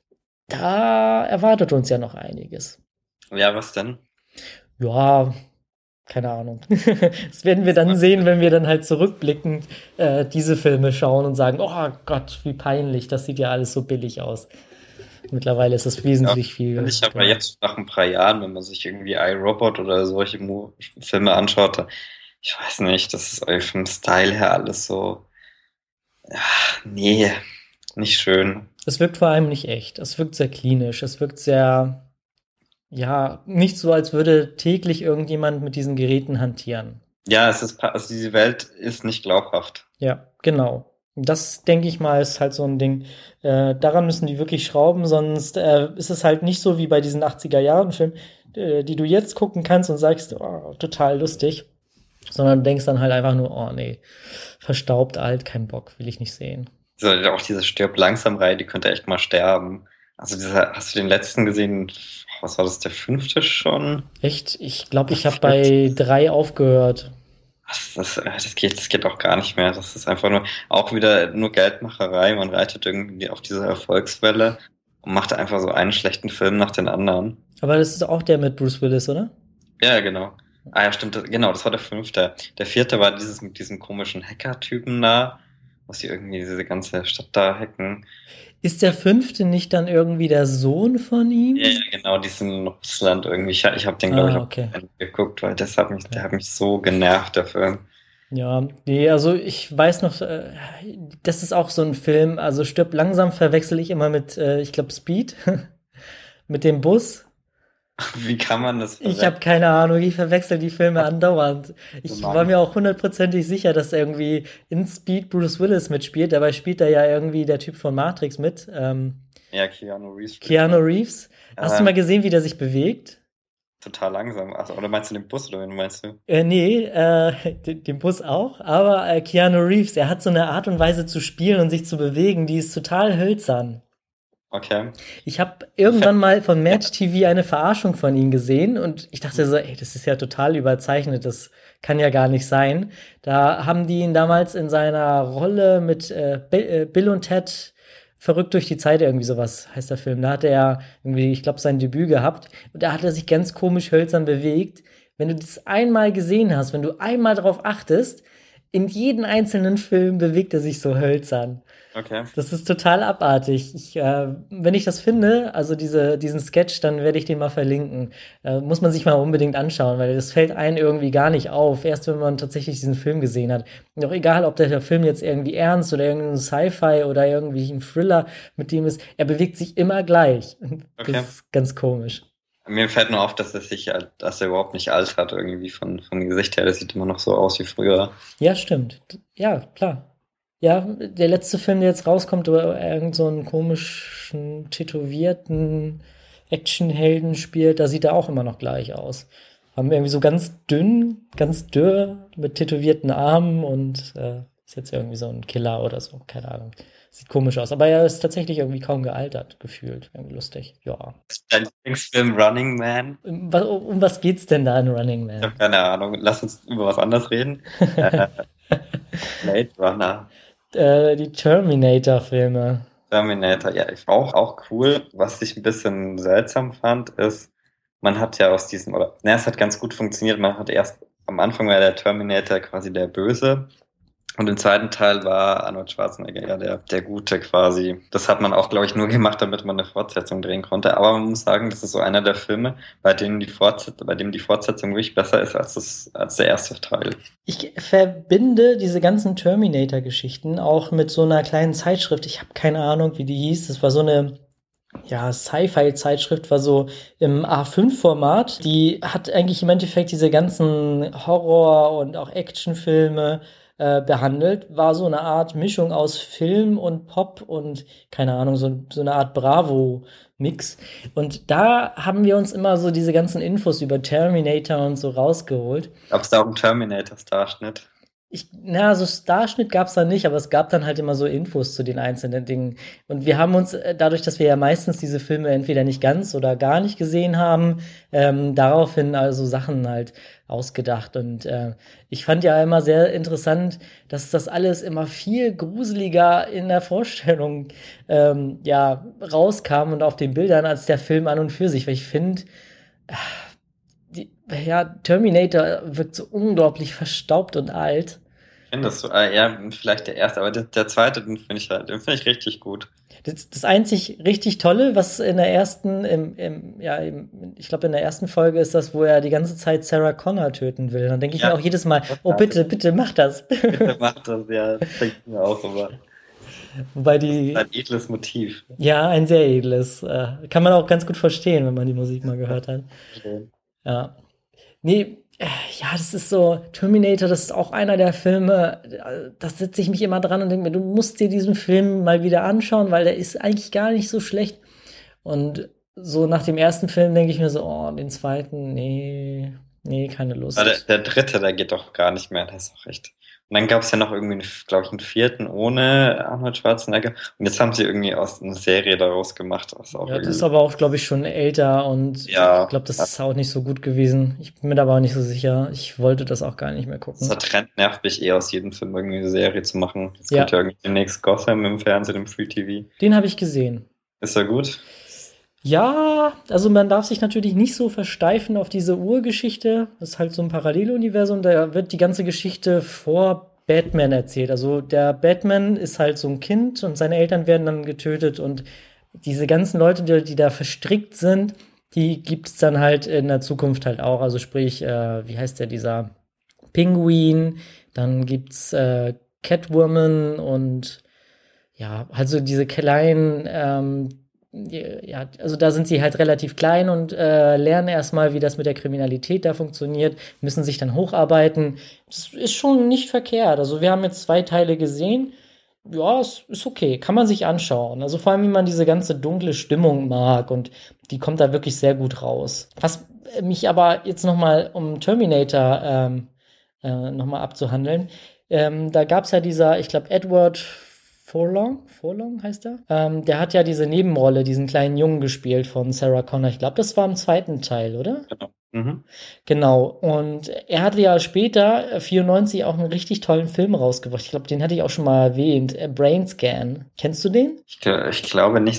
da erwartet uns ja noch einiges. Ja, was denn? Ja, keine Ahnung. Das werden wir dann sehen, wenn wir dann halt zurückblickend diese Filme schauen und sagen, oh Gott, wie peinlich, das sieht ja alles so billig aus. Mittlerweile ist es Ja, wesentlich finde viel ich aber gemacht. jetzt nach ein paar Jahren, wenn man sich irgendwie iRobot oder solche Filme anschaut, ich weiß nicht, das ist vom Style her alles so, nee, nicht schön. Es wirkt vor allem nicht echt. Es wirkt sehr klinisch. Es wirkt sehr, ja, nicht so, als würde täglich irgendjemand mit diesen Geräten hantieren. Ja, also diese Welt ist nicht glaubhaft. Ja, genau. Das, denke ich mal, ist halt so ein Ding. Daran müssen die wirklich schrauben, sonst ist es halt nicht so wie bei diesen 80er-Jahren-Filmen, die du jetzt gucken kannst und sagst, oh, total lustig, sondern du denkst dann halt einfach nur, oh nee, verstaubt alt, kein Bock, will ich nicht sehen. Auch diese Stirb langsam Reihe, die könnte echt mal sterben. Also hast du den letzten gesehen? Was war das, der fünfte schon? Echt? Ich glaube, Der ich habe vierte? bei 3 aufgehört. Das geht auch gar nicht mehr. Das ist einfach auch wieder nur Geldmacherei. Man reitet irgendwie auf diese Erfolgswelle und macht einfach so einen schlechten Film nach den anderen. Aber das ist auch der mit Bruce Willis, oder? Ja, genau. Ah ja, stimmt. Genau, das war der fünfte. Der vierte war dieses mit diesem komischen Hacker-Typen da, wo sie irgendwie diese ganze Stadt da hacken. Ist der fünfte nicht dann irgendwie der Sohn von Ja, ja, ihm? genau, die sind in Russland irgendwie. Ich habe den, glaube ich, Ah, auch okay. geguckt, weil der Okay. hat mich so genervt, der Film. Ja, nee, also ich weiß noch, das ist auch so ein Film, also Stirb langsam verwechsel ich immer mit, ich glaube, Speed, mit dem Bus. Wie kann man das Ich habe verwechseln? keine Ahnung, ich verwechsel die Filme andauernd. Ich war Mann. mir auch hundertprozentig sicher, dass irgendwie in Speed Bruce Willis mitspielt. Dabei spielt da ja irgendwie der Typ von Matrix mit, Ja, Keanu Reeves spielt Keanu mit. Reeves. Hast du mal Ähm, gesehen, wie der sich bewegt? Total langsam. Also, oder meinst du den Bus oder wen meinst du? Nee, den Bus auch, aber Keanu Reeves, er hat so eine Art und Weise zu spielen und sich zu bewegen, die ist total hölzern. Okay. Ich habe irgendwann mal von Match TV eine Verarschung von ihm gesehen und ich dachte so, ey, das ist ja total überzeichnet, das kann ja gar nicht sein. Da haben die ihn damals in seiner Rolle mit Bill und Ted verrückt durch die Zeit, irgendwie sowas heißt der Film. Da hat er irgendwie, ich glaube, sein Debüt gehabt und da hat er sich ganz komisch hölzern bewegt. Wenn du das einmal gesehen hast, wenn du einmal darauf achtest, in jedem einzelnen Film bewegt er sich so hölzern. Okay. Das ist total abartig. Wenn ich das finde, also diesen Sketch, dann werde ich den mal verlinken. Muss man sich mal unbedingt anschauen, weil das fällt einem irgendwie gar nicht auf. Erst wenn man tatsächlich diesen Film gesehen hat. Und auch egal, ob der Film jetzt irgendwie ernst oder irgendein Sci-Fi oder irgendwie ein Thriller mit dem ist, er bewegt sich immer gleich. Das Okay. ist ganz komisch. Mir fällt nur auf, dass er überhaupt nicht alt hat, irgendwie vom Gesicht her. Das sieht immer noch so aus wie früher. Ja, stimmt. Ja, klar. Ja, der letzte Film, der jetzt rauskommt, wo er irgend so einen komischen, tätowierten Actionhelden spielt, da sieht er auch immer noch gleich aus. Haben irgendwie so ganz dünn, ganz dürr, mit tätowierten Armen und ist jetzt irgendwie so ein Killer oder so, keine Ahnung. Sieht komisch aus, aber er ist tatsächlich irgendwie kaum gealtert, gefühlt. Irgendwie lustig, ja. Ist dein Lieblingsfilm Running Man? Um was geht's denn da in Running Ich habe Man? keine Ahnung. Lass uns über was anderes reden. Äh, Blade Runner, Die Terminator-Filme. Terminator, ja, ich auch cool. Was ich ein bisschen seltsam fand, ist, man hat ja aus diesem, oder, na, es hat ganz gut funktioniert. Man hat erst am Anfang war der Terminator quasi der Böse. Und im zweiten Teil war Arnold Schwarzenegger ja der Gute quasi. Das hat man auch, glaube ich, nur gemacht, damit man eine Fortsetzung drehen konnte. Aber man muss sagen, das ist so einer der Filme, bei dem die Fortsetzung wirklich besser ist als der erste Teil. Ich verbinde diese ganzen Terminator-Geschichten auch mit so einer kleinen Zeitschrift. Ich habe keine Ahnung, wie die hieß. Das war so eine, ja, Sci-Fi-Zeitschrift, war so im A5-Format. Die hat eigentlich im Endeffekt diese ganzen Horror- und auch Actionfilme behandelt. War so eine Art Mischung aus Film und Pop und keine Ahnung, so eine Art Bravo-Mix. Und da haben wir uns immer so diese ganzen Infos über Terminator und so rausgeholt. Gab es da auch einen Terminator-Starschnitt? So Starschnitt gab's da nicht, aber es gab dann halt immer so Infos zu den einzelnen Dingen. Und wir haben uns, dadurch, dass wir ja meistens diese Filme entweder nicht ganz oder gar nicht gesehen haben, daraufhin also Sachen halt ausgedacht. Und ich fand ja immer sehr interessant, dass das alles immer viel gruseliger in der Vorstellung ja rauskam und auf den Bildern als der Film an und für sich. Weil ich finde, ja, Terminator wirkt so unglaublich verstaubt und alt. Findest du? Ja, vielleicht der erste, aber der zweite, den finde ich richtig gut. Das einzig richtig Tolle, was in der ersten, ich glaube, in der ersten Folge ist das, wo er die ganze Zeit Sarah Connor töten will. Dann denke ich mir Ja, auch jedes Mal, oh großartig. bitte, bitte mach das. Bitte macht das, ja, das denke ich mir auch immer. Wobei Das ist die, ein edles Motiv. ja, ein sehr edles, kann man auch ganz gut verstehen, wenn man die Musik mal gehört hat. Ja. Nee, ja, das ist so, Terminator, das ist auch einer der Filme, da setze ich mich immer dran und denke mir, du musst dir diesen Film mal wieder anschauen, weil der ist eigentlich gar nicht so schlecht. Und so nach dem ersten Film denke ich mir so, oh, den zweiten, nee, nee, keine Aber Lust. der dritte, der geht doch gar nicht mehr, das ist auch recht. Und dann gab es ja noch irgendwie, glaube ich, einen vierten ohne Arnold Schwarzenegger. Und jetzt haben sie irgendwie aus einer Serie daraus gemacht, was auch Ja, das ist irgendwie. aber auch, glaube ich, schon älter und ich Ja, glaube, das ist auch nicht so gut gewesen. Ich bin mir da aber auch nicht so sicher. Ich wollte das auch gar nicht mehr dieser gucken. Trend nervt mich eher, aus jedem Film irgendwie eine Serie zu machen. Jetzt kommt Ja, ja irgendwie demnächst Gotham im Fernsehen, im Free TV. den habe ich gesehen. Ist ja gut. Ja, also man darf sich natürlich nicht so versteifen auf diese Urgeschichte. Das ist halt so ein Paralleluniversum. Da wird die ganze Geschichte vor Batman erzählt. Also der Batman ist halt so ein Kind und seine Eltern werden dann getötet und diese ganzen Leute, die da verstrickt sind, die gibt es dann halt in der Zukunft halt auch. Also sprich, wie heißt der, dieser Pinguin, dann gibt's Catwoman und ja, also diese kleinen, ja, also da sind sie halt relativ klein und lernen erstmal, wie das mit der Kriminalität da funktioniert, müssen sich dann hocharbeiten. Das ist schon nicht verkehrt. Also wir haben jetzt 2 Teile gesehen. Ja, es ist okay, kann man sich anschauen. Also vor allem, wenn man diese ganze dunkle Stimmung mag und die kommt da wirklich sehr gut raus. Was mich aber jetzt noch mal um Terminator noch mal abzuhandeln, da gab's ja dieser, ich glaube, Edward Furlong heißt er. Der hat ja diese Nebenrolle, diesen kleinen Jungen gespielt von Sarah Connor. Ich glaube, das war im zweiten Teil, oder? Genau. Mhm. Genau. Und er hatte ja später, 94, auch einen richtig tollen Film rausgebracht. Ich glaube, den hatte ich auch schon mal erwähnt. Brain Scan. Kennst du den? Ich glaube nicht,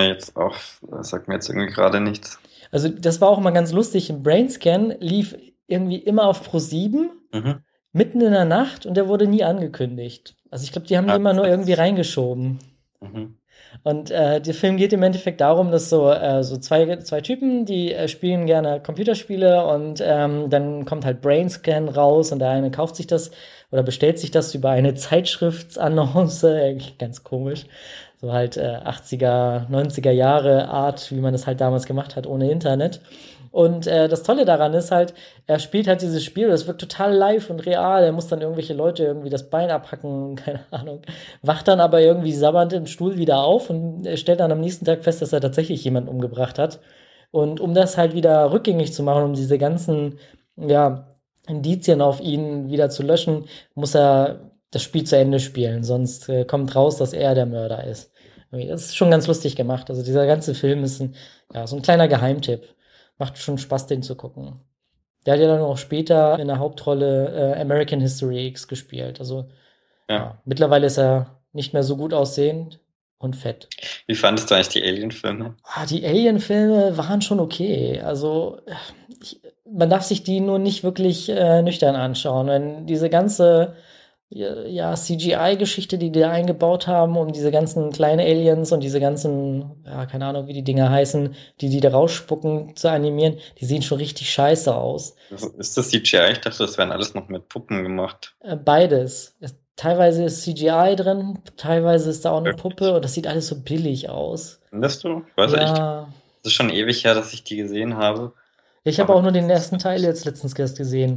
sagt mir jetzt irgendwie gerade nichts. Also, das war auch mal ganz lustig. Brain Scan lief irgendwie immer auf Pro 7 Mhm. mitten in der Nacht und der wurde nie angekündigt. Also, ich glaube, die haben den Ja, immer nur irgendwie reingeschoben. mhm. Und der Film geht im Endeffekt darum, dass so zwei Typen, die spielen gerne Computerspiele und dann kommt halt Brainscan raus und der eine kauft sich das oder bestellt sich das über eine Zeitschriftsannonce, eigentlich ganz komisch. So halt 80er, 90er Jahre Art, wie man das halt damals gemacht hat, ohne Internet. Und das Tolle daran ist halt, er spielt halt dieses Spiel, das wirkt total live und real. Er muss dann irgendwelche Leute irgendwie das Bein abhacken, keine Ahnung. Wacht dann aber irgendwie sabbernd im Stuhl wieder auf und er stellt dann am nächsten Tag fest, dass er tatsächlich jemanden umgebracht hat. Und um das halt wieder rückgängig zu machen, um diese ganzen, ja, Indizien auf ihn wieder zu löschen, muss er das Spiel zu Ende spielen. Sonst kommt raus, dass er der Mörder ist. Das ist schon ganz lustig gemacht. Also dieser ganze Film ist ja, so ein kleiner Geheimtipp. Macht schon Spaß, den zu gucken. Der hat ja dann auch später in der Hauptrolle American History X gespielt. Also Ja. ja, mittlerweile ist er nicht mehr so gut aussehend und fett. Wie fandest du eigentlich die Alien-Filme? Die Alien-Filme waren schon okay. Also man darf sich die nur nicht wirklich nüchtern anschauen. Wenn diese ganze ja, CGI-Geschichte, die da eingebaut haben, um diese ganzen kleinen Aliens und diese ganzen, ja, keine Ahnung, wie die Dinger heißen, die da rausspucken, zu animieren, die sehen schon richtig scheiße aus. Ist das CGI? Ich dachte, das wären alles noch mit Puppen gemacht. Beides. Teilweise ist CGI drin, teilweise ist da auch eine Puppe Wirklich? und das sieht alles so billig aus. Findest du? Ich weiß nicht, Ja, es ist schon ewig her, dass ich die gesehen habe. ich habe Aber auch nur den ersten Teil jetzt letztens erst gesehen.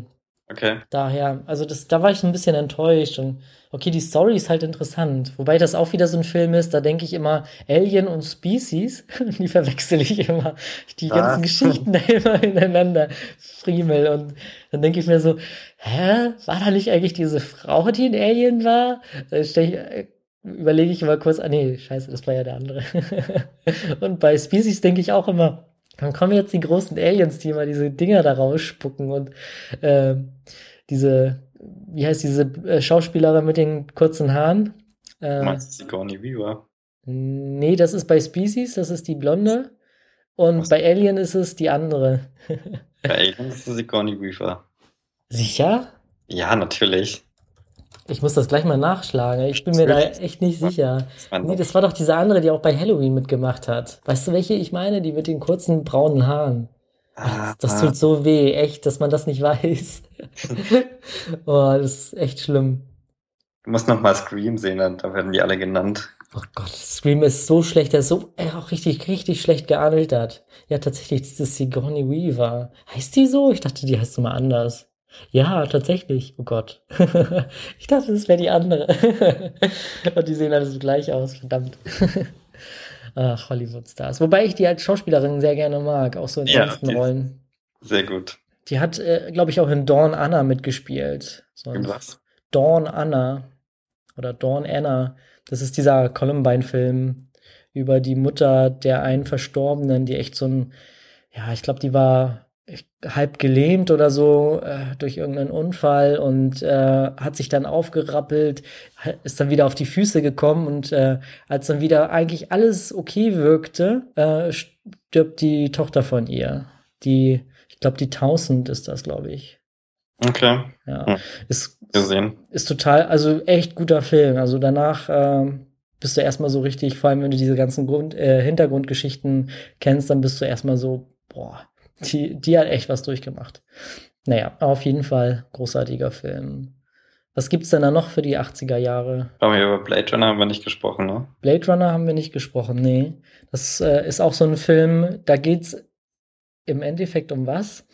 Okay. Daher, also da war ich so ein bisschen enttäuscht und okay, die Story ist halt interessant. Wobei das auch wieder so ein Film ist, da denke ich immer Alien und Species, die verwechsel ich immer. Die ganzen Was? Geschichten da immer ineinander friemel und dann denke ich mir so, hä, war da nicht eigentlich diese Frau, die ein Alien war? Überlege ich immer kurz, ah nee, scheiße, das war ja der andere. Und bei Species denke ich auch immer, dann kommen jetzt die großen Aliens, die immer diese Dinger da rausspucken und ähm, diese, wie heißt diese Schauspielerin mit den kurzen Haaren? Du Äh, meinst Sigourney Weaver? nee, das ist bei Species, das ist die Blonde. Und Was? bei Alien ist es die andere. Bei Aliens ist es Sigourney Weaver. Sicher? Ja, natürlich. Ich muss das gleich mal nachschlagen. Ich bin mir da Natürlich. echt nicht sicher. Das war Nee, doch. das war doch diese andere, die auch bei Halloween mitgemacht hat. Weißt du, welche ich meine? Die mit den kurzen braunen Haaren. Oh, das Ah, tut so weh, echt, dass man das nicht weiß. Oh, das ist echt schlimm. du musst noch mal Scream sehen, da werden die alle genannt. Oh Gott, Scream ist so schlecht, der ist so auch richtig, richtig schlecht gealtert. Ja, tatsächlich, das ist Sigourney Weaver. Heißt die so? Ich dachte, die heißt so mal anders. Ja, tatsächlich. Oh Gott. Ich dachte, das wäre die andere. Und die sehen alle so gleich aus, verdammt. Ach, Hollywood-Stars. Wobei ich die als Schauspielerin sehr gerne mag, auch so in Ja, ernsten die ist Rollen. sehr gut. Die hat, glaube ich, auch in Dawn Anna mitgespielt. So ein Was? Dawn Anna oder Dawn Anna. Das ist dieser Columbine-Film über die Mutter der einen Verstorbenen, die echt so ein, ja, ich glaube, die war halb gelähmt oder so durch irgendeinen Unfall und hat sich dann aufgerappelt, ist dann wieder auf die Füße gekommen und als dann wieder eigentlich alles okay wirkte, stirbt die Tochter von ihr. Ich glaube, die 1000 ist das, glaube ich. Okay. Ja, Hm, ist, gesehen. ist total, also echt guter Film. Also danach bist du erstmal so richtig, vor allem wenn du diese ganzen Hintergrundgeschichten kennst, dann bist du erstmal so, boah, die hat echt was durchgemacht. Naja, auf jeden Fall großartiger Film. Was gibt's denn da noch für die 80er Jahre? Aber über Blade Runner haben wir nicht gesprochen, ne? Blade Runner haben wir nicht gesprochen, nee. Das ist auch so ein Film, da geht's im Endeffekt um was?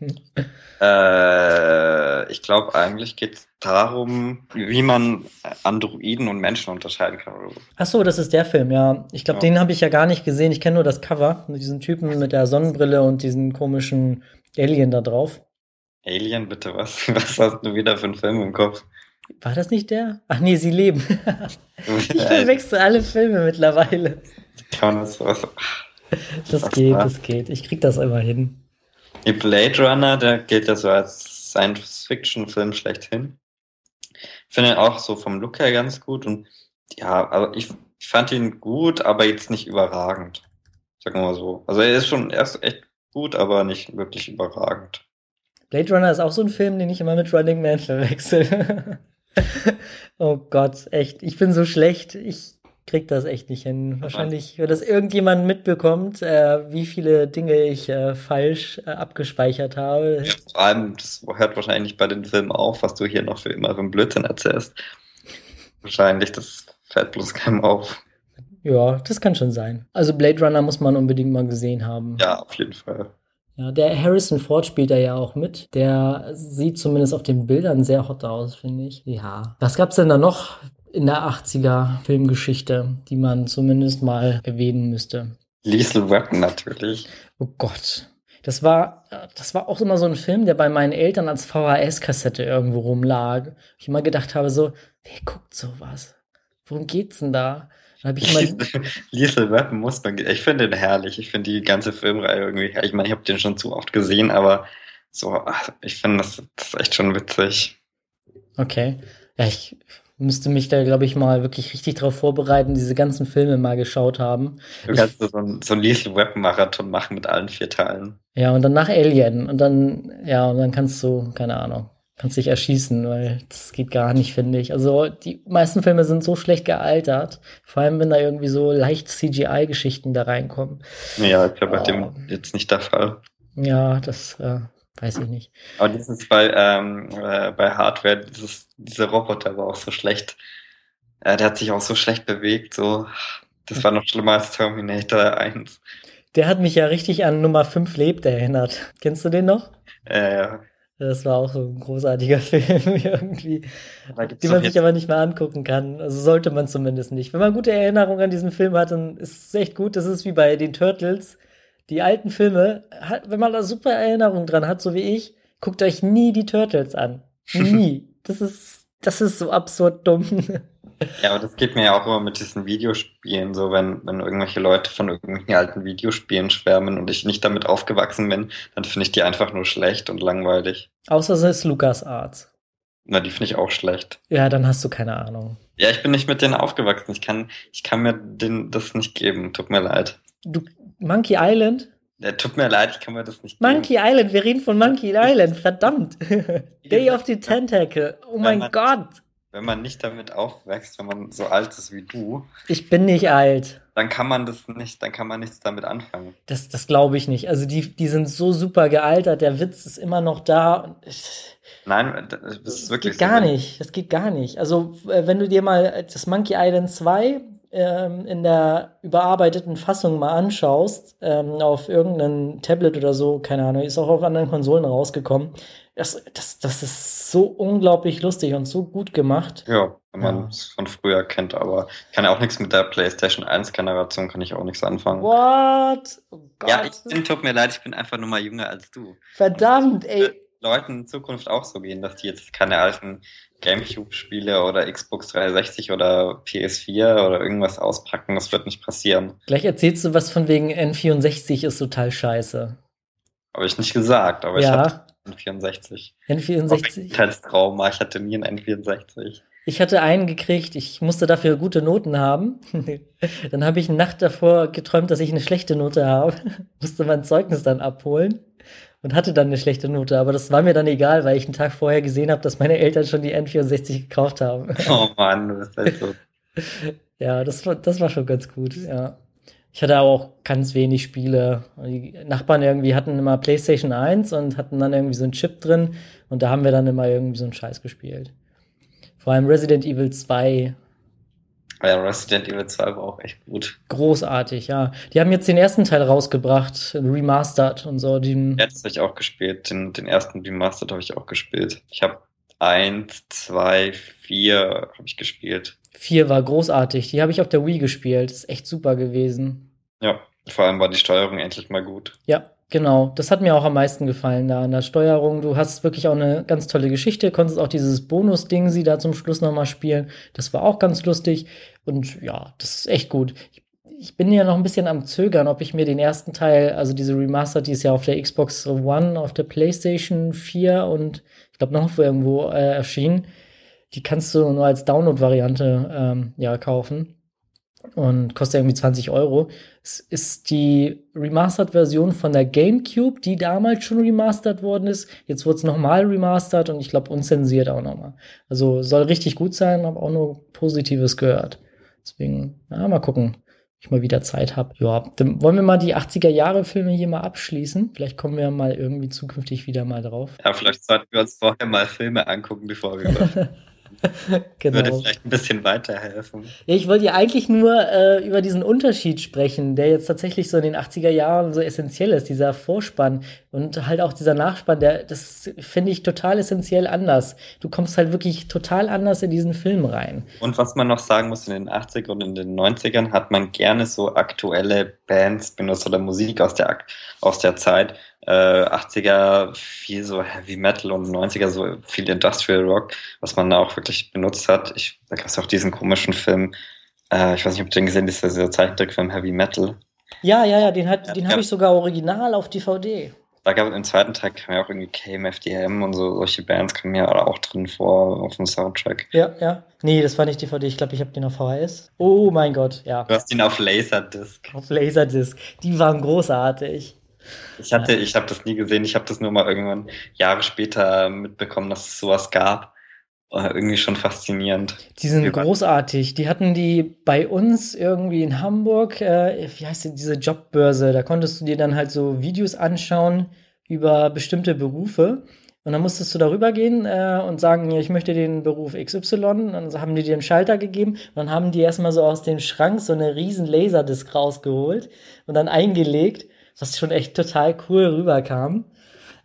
Ich glaube, eigentlich geht es darum, wie man Androiden und Menschen unterscheiden kann oder so. Ach so, das ist der Film, ja. Ich glaube, Ja. den habe ich ja gar nicht gesehen. Ich kenne nur das Cover mit diesem Typen mit der Sonnenbrille und diesen komischen Alien da drauf. Alien, bitte, was? Was hast du wieder für einen Film im Kopf? War das nicht der? Ach nee, sie leben. Ich verwechsel alle Filme mittlerweile. Kann man das was? Das Was geht, war? das geht. Ich krieg das immer hin. Die Blade Runner, der gilt ja so als Science-Fiction-Film schlechthin. Ich finde ihn auch so vom Look her ganz gut und ja, aber ich fand ihn gut, aber jetzt nicht überragend. Sagen wir mal so. Also er ist echt gut, aber nicht wirklich überragend. Blade Runner ist auch so ein Film, den ich immer mit Running Man verwechsel. Oh Gott, echt. Ich bin so schlecht. Ich krieg das echt nicht hin. Wahrscheinlich, wenn das irgendjemand mitbekommt, wie viele Dinge ich falsch abgespeichert habe. Ja, vor allem, das hört wahrscheinlich bei den Filmen auf, was du hier noch für immer für einen Blödsinn erzählst. Wahrscheinlich, das fällt bloß keinem auf. Ja, das kann schon sein. Also Blade Runner muss man unbedingt mal gesehen haben. Ja, auf jeden Fall. Ja, der Harrison Ford spielt da ja auch mit. Der sieht zumindest auf den Bildern sehr hot aus, finde ich. Ja. Was gab's denn da noch in der 80er Filmgeschichte, die man zumindest mal erwähnen müsste? Lethal Weapon natürlich. Oh Gott. Das war auch immer so ein Film, der bei meinen Eltern als VHS-Kassette irgendwo rumlag. Ich immer gedacht habe so, wer guckt sowas? Worum geht's denn da? Dann habe ich immer, Lethal Weapon muss man. Ich finde den herrlich. Ich finde die ganze Filmreihe irgendwie herrlich. Ich meine, ich habe den schon zu oft gesehen, aber so, ich finde das ist echt schon witzig. okay. Ja, ich müsste mich da, glaube ich, mal wirklich richtig drauf vorbereiten, diese ganzen Filme mal geschaut haben. Du Ich, kannst so einen Lethal Weapon Marathon machen mit allen 4 Teilen. ja, und dann nach Alien. Und dann, ja, und dann kannst du, keine Ahnung, kannst dich erschießen, weil das geht gar nicht, finde ich. Also die meisten Filme sind so schlecht gealtert. Vor allem, wenn da irgendwie so leicht CGI-Geschichten da reinkommen. Ja, ich glaube, bei Oh, dem jetzt nicht der Fall. ja, das weiß ich nicht. Aber dieses bei Hardware, dieser Roboter war auch so schlecht. Der hat sich auch so schlecht bewegt, so. Das war noch schlimmer als Terminator 1. Der hat mich ja richtig an Nummer 5 lebt erinnert. Kennst du den noch? Äh, Das war auch so ein großartiger Film irgendwie, Da gibt's den doch man sich jetzt, aber nicht mehr angucken kann. Also sollte man zumindest nicht. Wenn man gute Erinnerungen an diesen Film hat, dann ist es echt gut. Das ist wie bei den Turtles. Die alten Filme, wenn man da super Erinnerungen dran hat, so wie ich, guckt euch nie die Turtles an. Nie. Das ist so absurd dumm. ja, aber das geht mir ja auch immer mit diesen Videospielen so, wenn irgendwelche Leute von irgendwelchen alten Videospielen schwärmen und ich nicht damit aufgewachsen bin, dann finde ich die einfach nur schlecht und langweilig. Außer es ist LucasArts. Na, die finde ich auch schlecht. Ja, dann hast du keine Ahnung. Ja, ich bin nicht mit denen aufgewachsen. Ich kann mir das nicht geben. Tut mir leid. Du, Monkey Island? Tut mir leid, ich kann mir das nicht geben. Monkey Island, wir reden von Monkey Island, verdammt. Wie Day of gesagt, the Tentacle, oh wenn mein man, Gott. wenn man nicht damit aufwächst, wenn man so alt ist wie du, Ich bin nicht alt. dann kann man das nicht, dann kann man nichts damit anfangen. Das glaube ich nicht. Also die sind so super gealtert, der Witz ist immer noch da. Nein, das ist Das wirklich geht so. gar nicht. Das geht gar nicht. Also, wenn du dir mal das Monkey Island 2 in der überarbeiteten Fassung mal anschaust, auf irgendeinem Tablet oder so, keine Ahnung, ist auch auf anderen Konsolen rausgekommen. Das ist so unglaublich lustig und so gut gemacht. Ja, wenn man Ja. es von früher kennt, aber ich kann ja auch nichts mit der PlayStation 1 Generation, kann ich auch nichts anfangen. What? Oh Ja, Gott. tut mir leid, ich bin einfach nur mal jünger als du. Verdammt, Und es ey. Leuten in Zukunft auch so gehen, dass die jetzt keine alten GameCube-Spiele oder Xbox 360 oder PS4 oder irgendwas auspacken. Das wird nicht passieren. Gleich erzählst du was von wegen N64 ist total scheiße. Habe ich nicht gesagt, aber ich hatte Ja, einen 64. Auch ein N64. Kindheitstrauma, ich hatte nie einen N64. Ich hatte einen gekriegt, ich musste dafür gute Noten haben. Dann habe ich eine Nacht davor geträumt, dass ich eine schlechte Note habe. Musste mein Zeugnis dann abholen und hatte dann eine schlechte Note. Aber das war mir dann egal, weil ich einen Tag vorher gesehen habe, dass meine Eltern schon die N64 gekauft haben. Oh Mann, du bist halt so. Ja, das war schon ganz gut, ja. Ich hatte aber auch ganz wenig Spiele. Die Nachbarn irgendwie hatten immer PlayStation 1 und hatten dann irgendwie so einen Chip drin. Und da haben wir dann immer irgendwie so einen Scheiß gespielt. Vor allem Resident Evil 2, Ja, Resident Evil 2 war auch echt gut. großartig, ja. Die haben jetzt den ersten Teil rausgebracht, remastered und so. Ja, das habe ich auch gespielt. Den ersten Remastered habe ich auch gespielt. Ich habe 1, 2, 4 habe ich gespielt. 4 war großartig. Die habe ich auf der Wii gespielt. Ist echt super gewesen. Ja, vor allem war die Steuerung endlich mal gut. Ja, genau. Das hat mir auch am meisten gefallen da an der Steuerung. Du hast wirklich auch eine ganz tolle Geschichte, konntest auch dieses Bonus-Ding sie da zum Schluss nochmal spielen. Das war auch ganz lustig. Und ja, das ist echt gut. Ich bin ja noch ein bisschen am Zögern, ob ich mir den ersten Teil, also diese Remastered, die ist ja auf der Xbox One, auf der PlayStation 4 und ich glaube noch irgendwo erschienen. Die kannst du nur als Download-Variante ja, kaufen und kostet irgendwie 20 Euro. Es ist die Remastered-Version von der GameCube, die damals schon remastert worden ist. Jetzt wurde es nochmal remastert und ich glaube unzensiert auch nochmal. Also soll richtig gut sein, habe auch nur Positives gehört. Deswegen, ja, mal gucken, ob ich mal wieder Zeit habe. Ja, dann wollen wir mal die 80er-Jahre-Filme hier mal abschließen. Vielleicht kommen wir mal irgendwie zukünftig wieder mal drauf. Ja, vielleicht sollten wir uns vorher mal Filme angucken, bevor wir über. Würde Genau. vielleicht ein bisschen weiterhelfen. Ja, ich wollte ja eigentlich nur über diesen Unterschied sprechen, der jetzt tatsächlich so in den 80er Jahren so essentiell ist, dieser Vorspann und halt auch dieser Nachspann, das finde ich total essentiell anders. Du kommst halt wirklich total anders in diesen Film rein. Und was man noch sagen muss, in den 80ern und in den 90ern hat man gerne so aktuelle Bands benutzt oder Musik aus der Zeit. 80er viel so Heavy Metal und 90er so viel Industrial Rock, was man da auch wirklich benutzt hat. Da gab es auch diesen komischen Film, ich weiß nicht, ob du den gesehen hast, dieser Zeichentrickfilm Heavy Metal. Ja, den habe Ja. ich sogar original auf DVD. Da gab es im zweiten Teil kam ja auch irgendwie KMFDM und so, solche Bands kamen ja auch drin vor auf dem Soundtrack. Ja. Nee, das war nicht DVD. Ich glaube, ich habe den auf VHS. Oh mein Gott, ja. Du hast ihn auf Laserdisc. Auf Laserdisc. Die waren großartig. Ich habe das nie gesehen, ich habe das nur mal irgendwann Jahre später mitbekommen, dass es sowas gab. Irgendwie schon faszinierend. Die sind Wir waren- großartig. Die hatten die bei uns irgendwie in Hamburg, wie heißt die, diese Jobbörse. Da konntest du dir dann halt so Videos anschauen über bestimmte Berufe. Und dann musstest du darüber gehen und sagen, ja, ich möchte den Beruf XY. Dann haben die dir einen Schalter gegeben. Und dann haben die erstmal so aus dem Schrank so eine riesen Laserdisc rausgeholt und dann eingelegt, was schon echt total cool rüberkam.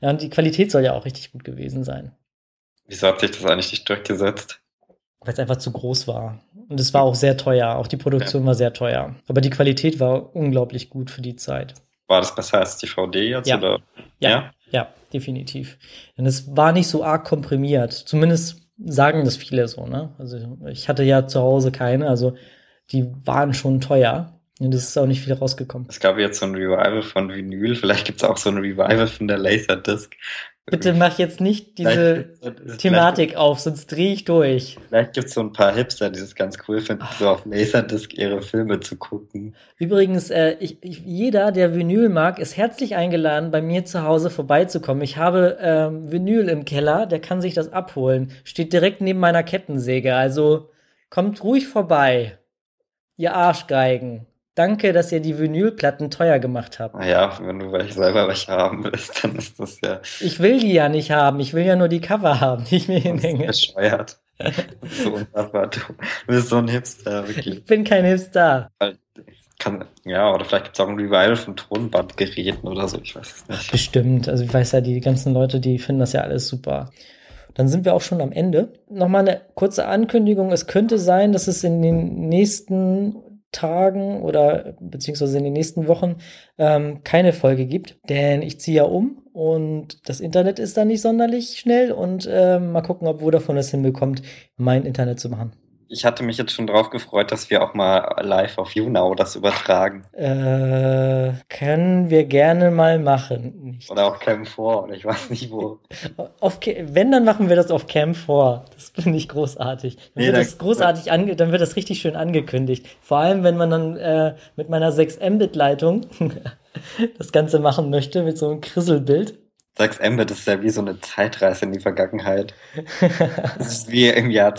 Ja, und die Qualität soll ja auch richtig gut gewesen sein, Wieso hat sich das eigentlich nicht durchgesetzt? weil es einfach zu groß war. Und es war auch sehr teuer. Auch die Produktion war sehr teuer. Aber die Qualität war unglaublich gut für die Zeit. War das besser als DVD jetzt? Ja. Oder? Ja, definitiv. Und es war nicht so arg komprimiert. Zumindest sagen das viele so, ne? Also ich hatte ja zu Hause keine, also die waren schon teuer. Und es ist auch nicht viel rausgekommen. Es gab jetzt so ein Revival von Vinyl, vielleicht gibt es auch so ein Revival von der Laserdisc. Bitte mach jetzt nicht diese Thematik auf, sonst drehe ich durch. Vielleicht gibt es so ein paar Hipster, die es ganz cool finden, so auf Laserdisc ihre Filme zu gucken. Übrigens, jeder, der Vinyl mag, ist herzlich eingeladen, bei mir zu Hause vorbeizukommen. Ich habe Vinyl im Keller, der kann sich das abholen. Steht direkt neben meiner Kettensäge, also kommt ruhig vorbei, ihr Arschgeigen. Danke, dass ihr die Vinylplatten teuer gemacht habt. Naja, wenn du selber welche haben willst, dann ist das ja Ich will die ja nicht haben, ich will ja nur die Cover haben, die ich mir hinhänge. bescheuert. So unfassbar. Du bist so ein Hipster, wirklich. Ich bin kein Hipster. Ja, oder vielleicht gibt es auch ein Revival von Tonbandgeräten oder so, ich weiß es nicht. Bestimmt, also ich weiß ja, die ganzen Leute, die finden das ja alles super. Dann sind wir auch schon am Ende. Nochmal eine kurze Ankündigung. Es könnte sein, dass es in den nächsten Tagen oder beziehungsweise in den nächsten Wochen keine Folge gibt, denn ich ziehe ja um und das Internet ist da nicht sonderlich schnell und mal gucken, ob Vodafone es hinbekommt, mein Internet zu machen. Ich hatte mich jetzt schon drauf gefreut, dass wir auch mal live auf YouNow das übertragen. Können wir gerne mal machen. Nicht. Oder auf Cam4 oder ich weiß nicht wo. Wenn, dann machen wir das auf Cam4. Das finde ich großartig. Dann wird das richtig schön angekündigt. Vor allem, wenn man dann mit meiner 6 Mbit-Leitung das Ganze machen möchte, mit so einem Krisselbild. 6 Mbit ist ja wie so eine Zeitreise in die Vergangenheit. Das ist wie im Jahr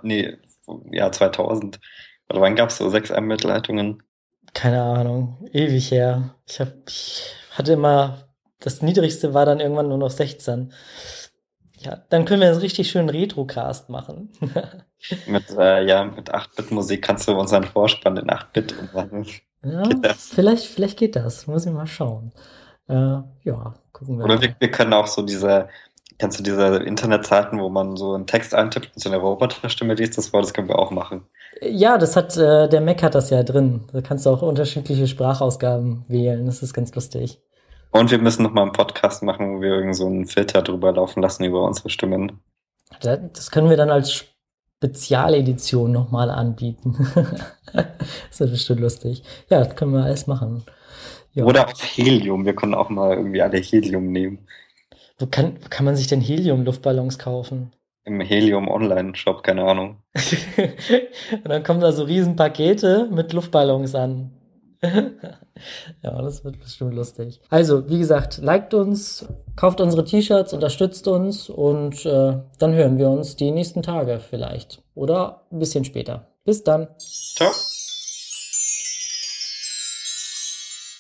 2000. Oder wann gab es so 6 Mbit-Leitungen? Keine Ahnung, ewig her. Ich hatte immer, das niedrigste war dann irgendwann nur noch 16. Ja, dann können wir einen richtig schönen Retrocast machen. Mit 8-Bit-Musik kannst du unseren Vorspann in 8-Bit umwandeln. Ja, vielleicht geht das. Muss ich mal schauen. Ja, gucken wir Oder mal. wir können auch so kennst du diese Internetseiten, wo man so einen Text eintippt und so eine Roboterstimme liest, das können wir auch machen. Ja, der Mac hat das ja drin. Da kannst du auch unterschiedliche Sprachausgaben wählen. Das ist ganz lustig. Und wir müssen nochmal einen Podcast machen, wo wir irgend so einen Filter drüber laufen lassen über unsere Stimmen. Das können wir dann als Spezialedition nochmal anbieten. Das wird bestimmt lustig. Ja, das können wir alles machen. Ja. Oder auf Helium. Wir können auch mal irgendwie alle Helium nehmen. Wo kann man sich denn Helium-Luftballons kaufen? Im Helium-Online-Shop, keine Ahnung. Und dann kommen da so riesen Pakete mit Luftballons an. Ja, das wird bestimmt lustig. Also, wie gesagt, liked uns, kauft unsere T-Shirts, unterstützt uns und dann hören wir uns die nächsten Tage vielleicht. Oder ein bisschen später. Bis dann. Ciao.